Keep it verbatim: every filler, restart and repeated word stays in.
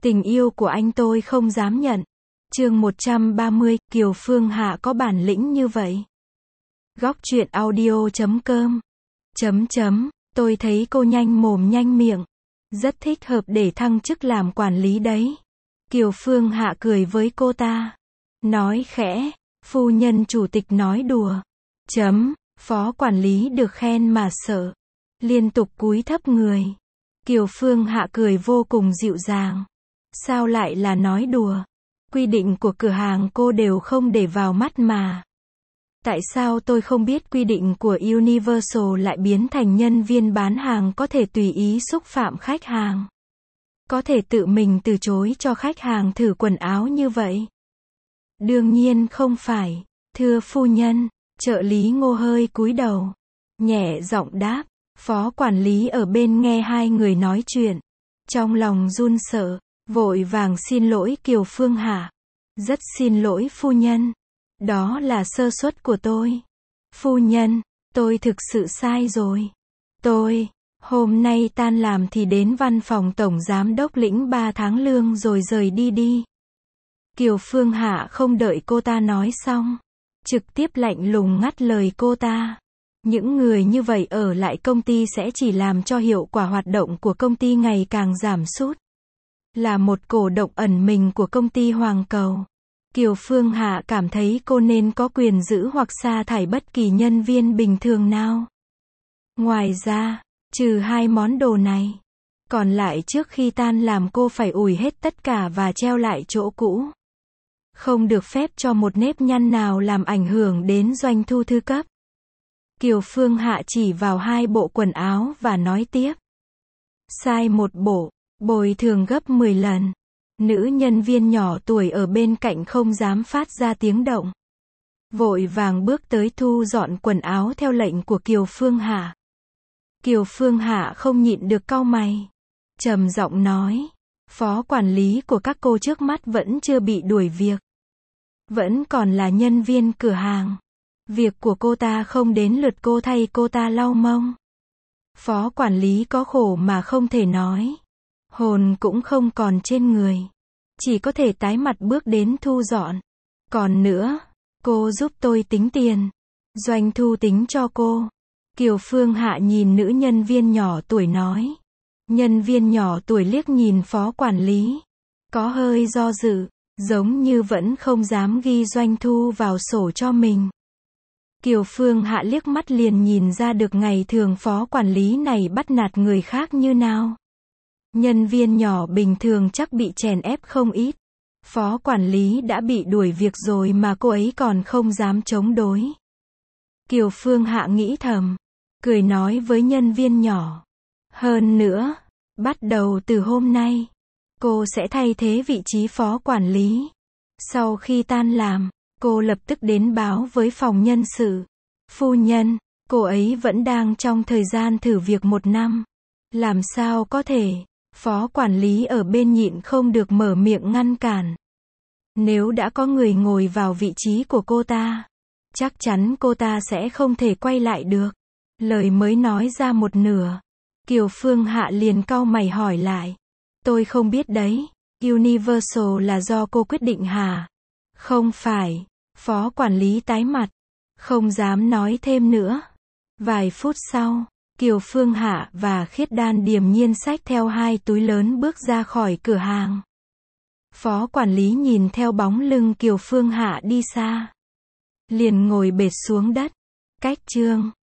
Tình yêu của anh tôi không dám nhận. Chương một trăm ba mươi, Kiều Phương Hạ có bản lĩnh như vậy. Góc truyện audio chấm com. Chấm chấm, tôi thấy cô nhanh mồm nhanh miệng. Rất thích hợp để thăng chức làm quản lý đấy. Kiều Phương Hạ cười với cô ta. Nói khẽ, phu nhân chủ tịch nói đùa. Chấm, phó quản lý được khen mà sợ. Liên tục cúi thấp người. Kiều Phương Hạ cười vô cùng dịu dàng. Sao lại là nói đùa? Quy định của cửa hàng cô đều không để vào mắt mà. Tại sao tôi không biết quy định của Universal lại biến thành nhân viên bán hàng có thể tùy ý xúc phạm khách hàng? Có thể tự mình từ chối cho khách hàng thử quần áo như vậy? Đương nhiên không phải. Thưa phu nhân, trợ lý Ngô hơi cúi đầu. Nhẹ giọng đáp. Phó quản lý ở bên nghe hai người nói chuyện. Trong lòng run sợ, vội vàng xin lỗi Kiều Phương Hạ. Rất xin lỗi phu nhân. Đó là sơ suất của tôi. Phu nhân, tôi thực sự sai rồi. Tôi, hôm nay tan làm thì đến văn phòng tổng giám đốc lĩnh ba tháng lương rồi rời đi đi. Kiều Phương Hạ không đợi cô ta nói xong. Trực tiếp lạnh lùng ngắt lời cô ta. Những người như vậy ở lại công ty sẽ chỉ làm cho hiệu quả hoạt động của công ty ngày càng giảm sút. Là một cổ động ẩn mình của công ty Hoàng Cầu, Kiều Phương Hạ cảm thấy cô nên có quyền giữ hoặc sa thải bất kỳ nhân viên bình thường nào. Ngoài ra, trừ hai món đồ này, còn lại trước khi tan làm cô phải ủi hết tất cả và treo lại chỗ cũ. Không được phép cho một nếp nhăn nào làm ảnh hưởng đến doanh thu thứ cấp. Kiều Phương Hạ chỉ vào hai bộ quần áo và nói tiếp. Sai một bộ, bồi thường gấp mười lần. Nữ nhân viên nhỏ tuổi ở bên cạnh không dám phát ra tiếng động. Vội vàng bước tới thu dọn quần áo theo lệnh của Kiều Phương Hạ. Kiều Phương Hạ không nhịn được cau mày. Trầm giọng nói. Phó quản lý của các cô trước mắt vẫn chưa bị đuổi việc. Vẫn còn là nhân viên cửa hàng. Việc của cô ta không đến lượt cô thay cô ta lau mông. Phó quản lý có khổ mà không thể nói. Hồn cũng không còn trên người. Chỉ có thể tái mặt bước đến thu dọn. Còn nữa, cô giúp tôi tính tiền. Doanh thu tính cho cô. Kiều Phương Hạ nhìn nữ nhân viên nhỏ tuổi nói. Nhân viên nhỏ tuổi liếc nhìn phó quản lý. Có hơi do dự, giống như vẫn không dám ghi doanh thu vào sổ cho mình. Kiều Phương Hạ liếc mắt liền nhìn ra được ngày thường phó quản lý này bắt nạt người khác như nào. Nhân viên nhỏ bình thường chắc bị chèn ép không ít. Phó quản lý đã bị đuổi việc rồi mà cô ấy còn không dám chống đối. Kiều Phương Hạ nghĩ thầm, cười nói với nhân viên nhỏ. Hơn nữa, bắt đầu từ hôm nay, cô sẽ thay thế vị trí phó quản lý. Sau khi tan làm, cô lập tức đến báo với phòng nhân sự. Phu nhân, cô ấy vẫn đang trong thời gian thử việc một năm. Làm sao có thể? Phó quản lý ở bên nhịn không được mở miệng ngăn cản. Nếu đã có người ngồi vào vị trí của cô ta, chắc chắn cô ta sẽ không thể quay lại được. Lời mới nói ra một nửa, Kiều Phương Hạ liền cau mày hỏi lại. Tôi không biết đấy, Universal là do cô quyết định hả? Không phải. Phó quản lý tái mặt, không dám nói thêm nữa. Vài phút sau, Kiều Phương Hạ và Khiết Đan điềm nhiên xách theo hai túi lớn bước ra khỏi cửa hàng. Phó quản lý nhìn theo bóng lưng Kiều Phương Hạ đi xa, liền ngồi bệt xuống đất. Cách chương